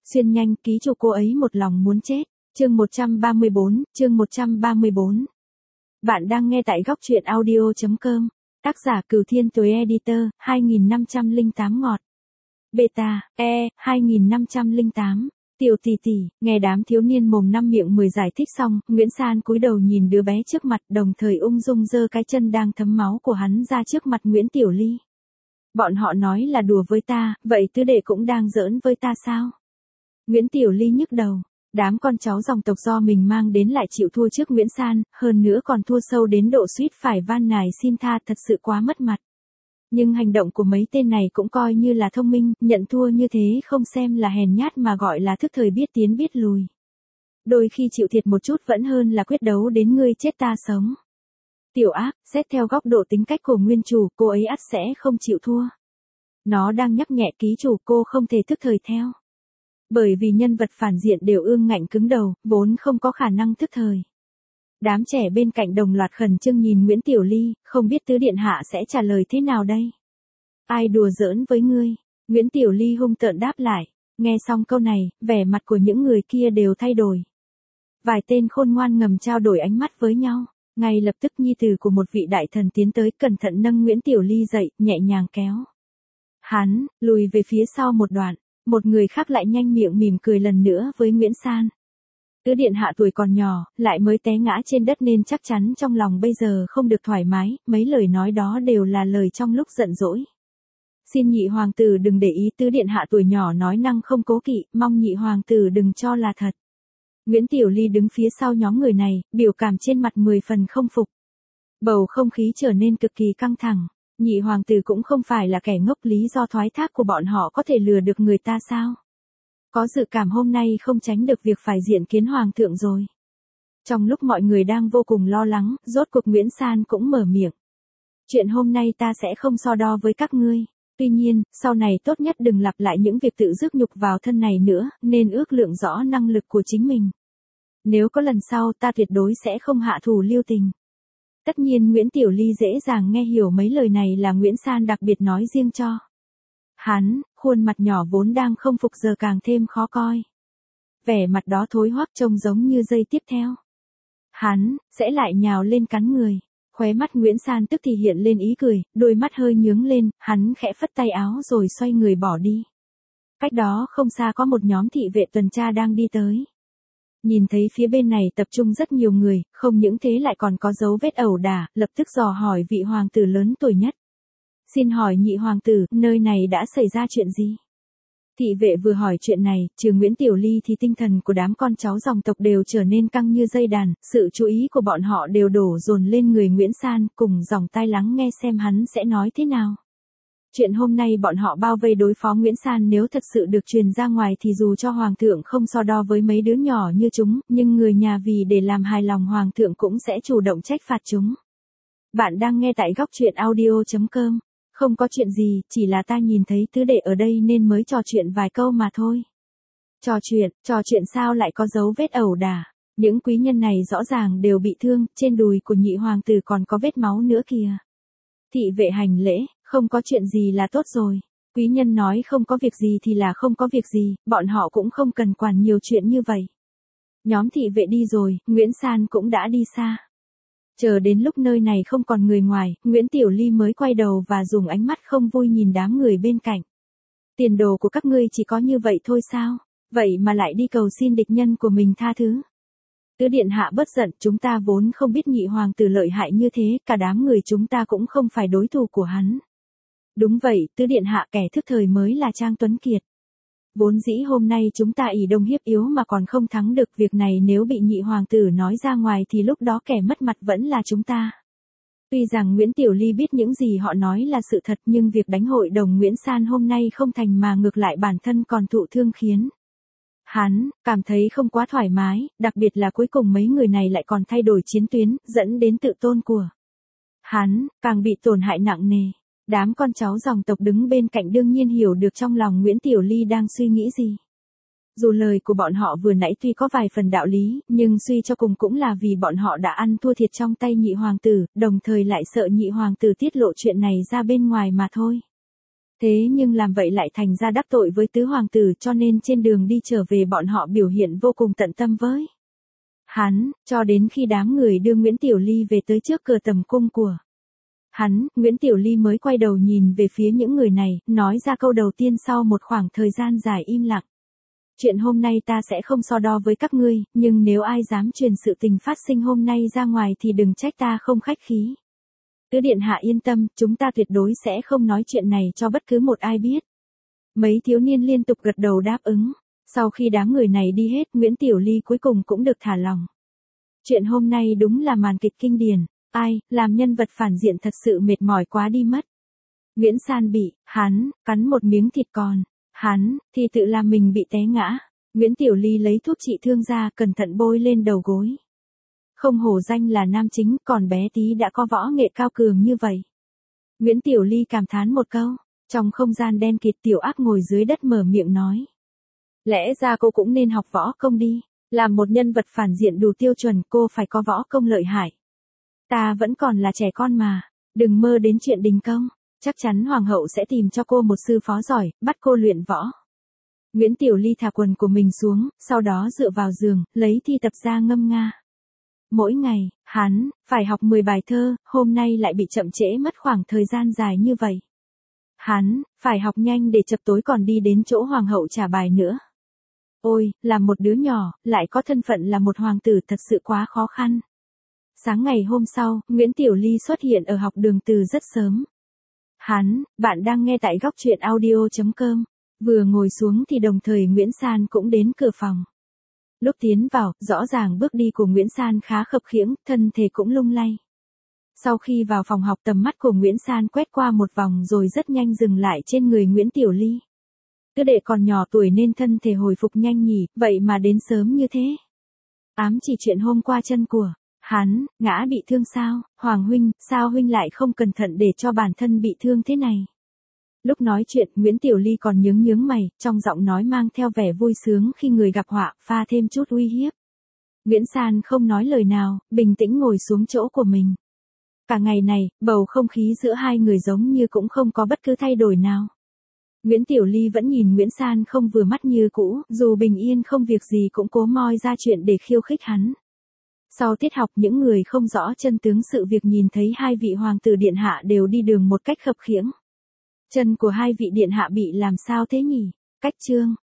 Xuyên nhanh, ký chủ cô ấy một lòng muốn chết. Chương 134. Bạn đang nghe tại góc truyện audio.com. Tác giả Cửu Thiên Tuế Editor, 2508 ngọt. Beta, 2508. Tiểu tỷ tỷ, nghe đám thiếu niên mồm năm miệng 10 giải thích xong, Nguyễn San cúi đầu nhìn đứa bé trước mặt, đồng thời ung dung giơ cái chân đang thấm máu của hắn ra trước mặt Nguyễn Tiểu Ly. Bọn họ nói là đùa với ta, vậy tứ đệ cũng đang giỡn với ta sao? Nguyễn Tiểu Ly nhức đầu. Đám con cháu dòng tộc do mình mang đến lại chịu thua trước Nguyễn San, hơn nữa còn thua sâu đến độ suýt phải van nài xin tha, thật sự quá mất mặt. Nhưng hành động của mấy tên này cũng coi như là thông minh, nhận thua như thế không xem là hèn nhát mà gọi là thức thời biết tiến biết lùi. Đôi khi chịu thiệt một chút vẫn hơn là quyết đấu đến ngươi chết ta sống. Tiểu ác, xét theo góc độ tính cách của nguyên chủ, cô ấy ắt sẽ không chịu thua. Nó đang nhắc nhẹ ký chủ cô không thể thức thời theo. Bởi vì nhân vật phản diện đều ương ngạnh cứng đầu, vốn không có khả năng thức thời. Đám trẻ bên cạnh đồng loạt khẩn trương nhìn Nguyễn Tiểu Ly, không biết tứ điện hạ sẽ trả lời thế nào đây. Ai đùa giỡn với ngươi? Nguyễn Tiểu Ly hung tợn đáp lại. Nghe xong câu này, vẻ mặt của những người kia đều thay đổi. Vài tên khôn ngoan ngầm trao đổi ánh mắt với nhau. Ngay lập tức nhi tử của một vị đại thần tiến tới cẩn thận nâng Nguyễn Tiểu Ly dậy, nhẹ nhàng kéo hắn lùi về phía sau một đoạn. Một người khác lại nhanh miệng mỉm cười lần nữa với Nguyễn San. Tứ điện hạ tuổi còn nhỏ, lại mới té ngã trên đất nên chắc chắn trong lòng bây giờ không được thoải mái, mấy lời nói đó đều là lời trong lúc giận dỗi. Xin nhị hoàng tử đừng để ý, tứ điện hạ tuổi nhỏ nói năng không cố kỵ, mong nhị hoàng tử đừng cho là thật. Nguyễn Tiểu Ly đứng phía sau nhóm người này, biểu cảm trên mặt 10 phần không phục. Bầu không khí trở nên cực kỳ căng thẳng. Nhị hoàng tử cũng không phải là kẻ ngốc, lý do thoái thác của bọn họ có thể lừa được người ta sao? Có dự cảm hôm nay không tránh được việc phải diện kiến hoàng thượng rồi. Trong lúc mọi người đang vô cùng lo lắng, rốt cuộc Nguyễn San cũng mở miệng. Chuyện hôm nay ta sẽ không so đo với các ngươi. Tuy nhiên, sau này tốt nhất đừng lặp lại những việc tự rước nhục vào thân này nữa, nên ước lượng rõ năng lực của chính mình. Nếu có lần sau ta tuyệt đối sẽ không hạ thủ lưu tình. Tất nhiên Nguyễn Tiểu Ly dễ dàng nghe hiểu mấy lời này là Nguyễn San đặc biệt nói riêng cho hắn, khuôn mặt nhỏ vốn đang không phục giờ càng thêm khó coi. Vẻ mặt đó thối hoắc trông giống như giây tiếp theo. Hắn sẽ lại nhào lên cắn người. Khóe mắt Nguyễn San tức thì hiện lên ý cười, đôi mắt hơi nhướng lên, hắn khẽ phất tay áo rồi xoay người bỏ đi. Cách đó không xa có một nhóm thị vệ tuần tra đang đi tới. Nhìn thấy phía bên này tập trung rất nhiều người, không những thế lại còn có dấu vết ẩu đả, lập tức dò hỏi vị hoàng tử lớn tuổi nhất. Xin hỏi nhị hoàng tử, nơi này đã xảy ra chuyện gì? Thị vệ vừa hỏi chuyện này, trừ Nguyễn Tiểu Ly thì tinh thần của đám con cháu dòng tộc đều trở nên căng như dây đàn, sự chú ý của bọn họ đều đổ dồn lên người Nguyễn San, cùng dòng tai lắng nghe xem hắn sẽ nói thế nào. Chuyện hôm nay bọn họ bao vây đối phó Nguyễn San nếu thật sự được truyền ra ngoài thì dù cho hoàng thượng không so đo với mấy đứa nhỏ như chúng, nhưng người nhà vì để làm hài lòng hoàng thượng cũng sẽ chủ động trách phạt chúng. Bạn đang nghe tại góc truyện audio.com. Không có chuyện gì, chỉ là ta nhìn thấy tứ đệ ở đây nên mới trò chuyện vài câu mà thôi. Trò chuyện sao lại có dấu vết ẩu đả? Những quý nhân này rõ ràng đều bị thương, trên đùi của nhị hoàng tử còn có vết máu nữa kìa. Thị vệ hành lễ, không có chuyện gì là tốt rồi. Quý nhân nói không có việc gì thì là không có việc gì, bọn họ cũng không cần quản nhiều chuyện như vậy. Nhóm thị vệ đi rồi, Nguyễn San cũng đã đi xa. Chờ đến lúc nơi này không còn người ngoài, Nguyễn Tiểu Ly mới quay đầu và dùng ánh mắt không vui nhìn đám người bên cạnh. Tiền đồ của các ngươi chỉ có như vậy thôi sao? Vậy mà lại đi cầu xin địch nhân của mình tha thứ. Tứ điện hạ bất giận, chúng ta vốn không biết nhị hoàng tử lợi hại như thế, cả đám người chúng ta cũng không phải đối thủ của hắn. Đúng vậy, tứ điện hạ, kẻ thức thời mới là Trang Tuấn Kiệt. Vốn dĩ hôm nay chúng ta ỷ đông hiếp yếu mà còn không thắng được, việc này nếu bị nhị hoàng tử nói ra ngoài thì lúc đó kẻ mất mặt vẫn là chúng ta. Tuy rằng Nguyễn Tiểu Ly biết những gì họ nói là sự thật, nhưng việc đánh hội đồng Nguyễn San hôm nay không thành mà ngược lại bản thân còn thụ thương khiến hắn cảm thấy không quá thoải mái, đặc biệt là cuối cùng mấy người này lại còn thay đổi chiến tuyến, dẫn đến tự tôn của hắn càng bị tổn hại nặng nề. Đám con cháu dòng tộc đứng bên cạnh đương nhiên hiểu được trong lòng Nguyễn Tiểu Ly đang suy nghĩ gì. Dù lời của bọn họ vừa nãy tuy có vài phần đạo lý, nhưng suy cho cùng cũng là vì bọn họ đã ăn thua thiệt trong tay nhị hoàng tử, đồng thời lại sợ nhị hoàng tử tiết lộ chuyện này ra bên ngoài mà thôi. Thế nhưng làm vậy lại thành ra đắc tội với tứ hoàng tử, cho nên trên đường đi trở về bọn họ biểu hiện vô cùng tận tâm với hắn, cho đến khi đám người đưa Nguyễn Tiểu Ly về tới trước cửa tầm cung của hắn, Nguyễn Tiểu Ly mới quay đầu nhìn về phía những người này, nói ra câu đầu tiên sau một khoảng thời gian dài im lặng. Chuyện hôm nay ta sẽ không so đo với các ngươi, nhưng nếu ai dám truyền sự tình phát sinh hôm nay ra ngoài thì đừng trách ta không khách khí. Tứ điện hạ yên tâm, chúng ta tuyệt đối sẽ không nói chuyện này cho bất cứ một ai biết. Mấy thiếu niên liên tục gật đầu đáp ứng. Sau khi đám người này đi hết, Nguyễn Tiểu Ly cuối cùng cũng được thả lòng. Chuyện hôm nay đúng là màn kịch kinh điển. Ai, làm nhân vật phản diện thật sự mệt mỏi quá đi mất. Nguyễn San bị, hắn, cắn một miếng thịt còn. Hắn, thì tự làm mình bị té ngã. Nguyễn Tiểu Ly lấy thuốc trị thương ra, cẩn thận bôi lên đầu gối. Không hổ danh là nam chính, còn bé tí đã có võ nghệ cao cường như vậy. Nguyễn Tiểu Ly cảm thán một câu. Trong không gian đen kịt, Tiểu Ác ngồi dưới đất mở miệng nói. Lẽ ra cô cũng nên học võ công đi. Làm một nhân vật phản diện đủ tiêu chuẩn, cô phải có võ công lợi hại. Ta vẫn còn là trẻ con mà. Đừng mơ đến chuyện đình công. Chắc chắn hoàng hậu sẽ tìm cho cô một sư phó giỏi, bắt cô luyện võ. Nguyễn Tiểu Ly thả quần của mình xuống, sau đó dựa vào giường, lấy thi tập ra ngâm nga. Mỗi ngày, hắn, phải học 10 bài thơ, hôm nay lại bị chậm trễ mất khoảng thời gian dài như vậy. Hắn, phải học nhanh để chập tối còn đi đến chỗ hoàng hậu trả bài nữa. Ôi, là một đứa nhỏ, lại có thân phận là một hoàng tử thật sự quá khó khăn. Sáng ngày hôm sau, Nguyễn Tiểu Ly xuất hiện ở học đường từ rất sớm. Hắn, bạn đang nghe tại góc truyện audio.com. Vừa ngồi xuống thì đồng thời Nguyễn San cũng đến cửa phòng. Lúc tiến vào, rõ ràng bước đi của Nguyễn San khá khập khiễng, thân thể cũng lung lay. Sau khi vào phòng học, tầm mắt của Nguyễn San quét qua một vòng rồi rất nhanh dừng lại trên người Nguyễn Tiểu Ly. Cứ đệ còn nhỏ tuổi nên thân thể hồi phục nhanh nhỉ, vậy mà đến sớm như thế. Ám chỉ chuyện hôm qua chân của hắn, ngã bị thương sao, Hoàng huynh, sao huynh lại không cẩn thận để cho bản thân bị thương thế này. Lúc nói chuyện, Nguyễn Tiểu Ly còn nhướng mày, trong giọng nói mang theo vẻ vui sướng khi người gặp họa, pha thêm chút uy hiếp. Nguyễn San không nói lời nào, bình tĩnh ngồi xuống chỗ của mình. Cả ngày này, bầu không khí giữa hai người giống như cũng không có bất cứ thay đổi nào. Nguyễn Tiểu Ly vẫn nhìn Nguyễn San không vừa mắt như cũ, dù bình yên không việc gì cũng cố moi ra chuyện để khiêu khích hắn. Sau tiết học, những người không rõ chân tướng sự việc nhìn thấy hai vị hoàng tử điện hạ đều đi đường một cách khập khiễng. Chân của hai vị điện hạ bị làm sao thế nhỉ? Cách chương